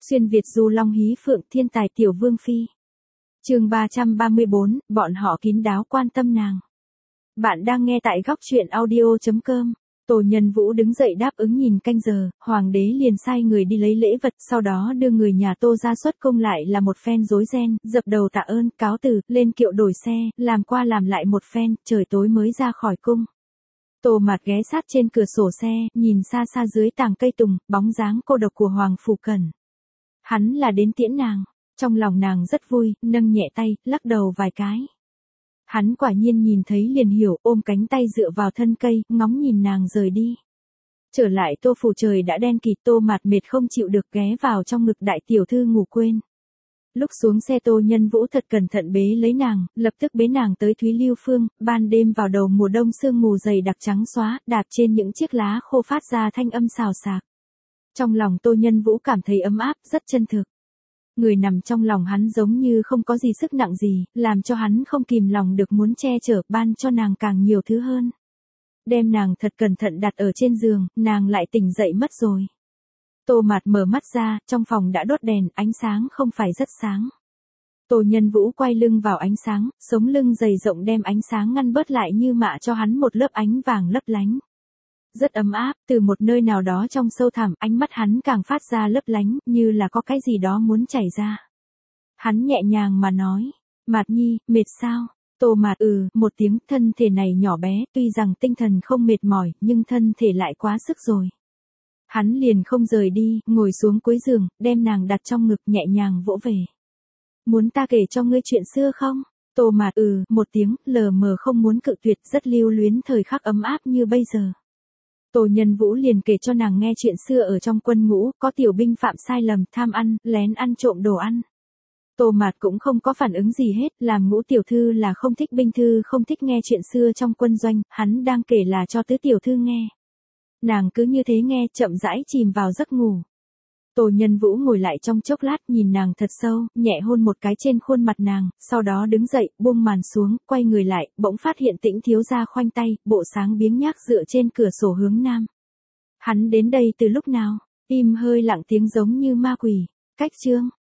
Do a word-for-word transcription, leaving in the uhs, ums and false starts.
Xuyên Việt du long hí phượng thiên tài tiểu vương phi. Chương ba trăm ba mươi bốn, bọn họ kín đáo quan tâm nàng. Bạn đang nghe tại góc truyện audio chấm com. Tô Nhân Vũ đứng dậy đáp ứng nhìn canh giờ, hoàng đế liền sai người đi lấy lễ vật, sau đó đưa người nhà Tô ra xuất cung lại là một phen rối ren, dập đầu tạ ơn, cáo từ, lên kiệu đổi xe, làm qua làm lại một phen, trời tối mới ra khỏi cung. Tô Mạt ghé sát trên cửa sổ xe, nhìn xa xa dưới tàng cây tùng, bóng dáng cô độc của Hoàng Phủ Cẩn. Hắn là đến tiễn nàng, trong lòng nàng rất vui, nâng nhẹ tay, lắc đầu vài cái. Hắn quả nhiên nhìn thấy liền hiểu, ôm cánh tay dựa vào thân cây, ngóng nhìn nàng rời đi. Trở lại Tô phủ trời đã đen kịt, Tô Mạt mệt không chịu được ghé vào trong ngực đại tiểu thư ngủ quên. Lúc xuống xe Tô Nhân Vũ thật cẩn thận bế lấy nàng, lập tức bế nàng tới Thúy Lưu Phương, ban đêm vào đầu mùa đông sương mù dày đặc trắng xóa, đạp trên những chiếc lá khô phát ra thanh âm xào xạc. Trong lòng Tô Nhân Vũ cảm thấy ấm áp, rất chân thực. Người nằm trong lòng hắn giống như không có gì sức nặng gì, làm cho hắn không kìm lòng được muốn che chở, ban cho nàng càng nhiều thứ hơn. Đem nàng thật cẩn thận đặt ở trên giường, nàng lại tỉnh dậy mất rồi. Tô Mạt mở mắt ra, trong phòng đã đốt đèn, ánh sáng không phải rất sáng. Tô Nhân Vũ quay lưng vào ánh sáng, sống lưng dày rộng đem ánh sáng ngăn bớt lại như mạ cho hắn một lớp ánh vàng lấp lánh. Rất ấm áp, từ một nơi nào đó trong sâu thẳm, ánh mắt hắn càng phát ra lấp lánh, như là có cái gì đó muốn chảy ra. Hắn nhẹ nhàng mà nói, Mạt Nhi, mệt sao? Tô Mạt ừ, một tiếng, thân thể này nhỏ bé, tuy rằng tinh thần không mệt mỏi, nhưng thân thể lại quá sức rồi. Hắn liền không rời đi, ngồi xuống cuối giường, đem nàng đặt trong ngực nhẹ nhàng vỗ về. Muốn ta kể cho ngươi chuyện xưa không? Tô Mạt ừ, một tiếng, lờ mờ không muốn cự tuyệt, rất lưu luyến thời khắc ấm áp như bây giờ. Tô Nhân Vũ liền kể cho nàng nghe chuyện xưa ở trong quân ngũ, có tiểu binh phạm sai lầm, tham ăn, lén ăn trộm đồ ăn. Tô Mạt cũng không có phản ứng gì hết, làm Ngũ tiểu thư là không thích binh thư, không thích nghe chuyện xưa trong quân doanh, hắn đang kể là cho tứ tiểu thư nghe. Nàng cứ như thế nghe, chậm rãi chìm vào giấc ngủ. Tô Nhân Vũ ngồi lại trong chốc lát, nhìn nàng thật sâu, nhẹ hôn một cái trên khuôn mặt nàng, sau đó đứng dậy, buông màn xuống, quay người lại, bỗng phát hiện Tĩnh thiếu gia khoanh tay, bộ sáng biếng nhác dựa trên cửa sổ hướng nam. Hắn đến đây từ lúc nào? Im hơi lặng tiếng giống như ma quỷ. Cách chương.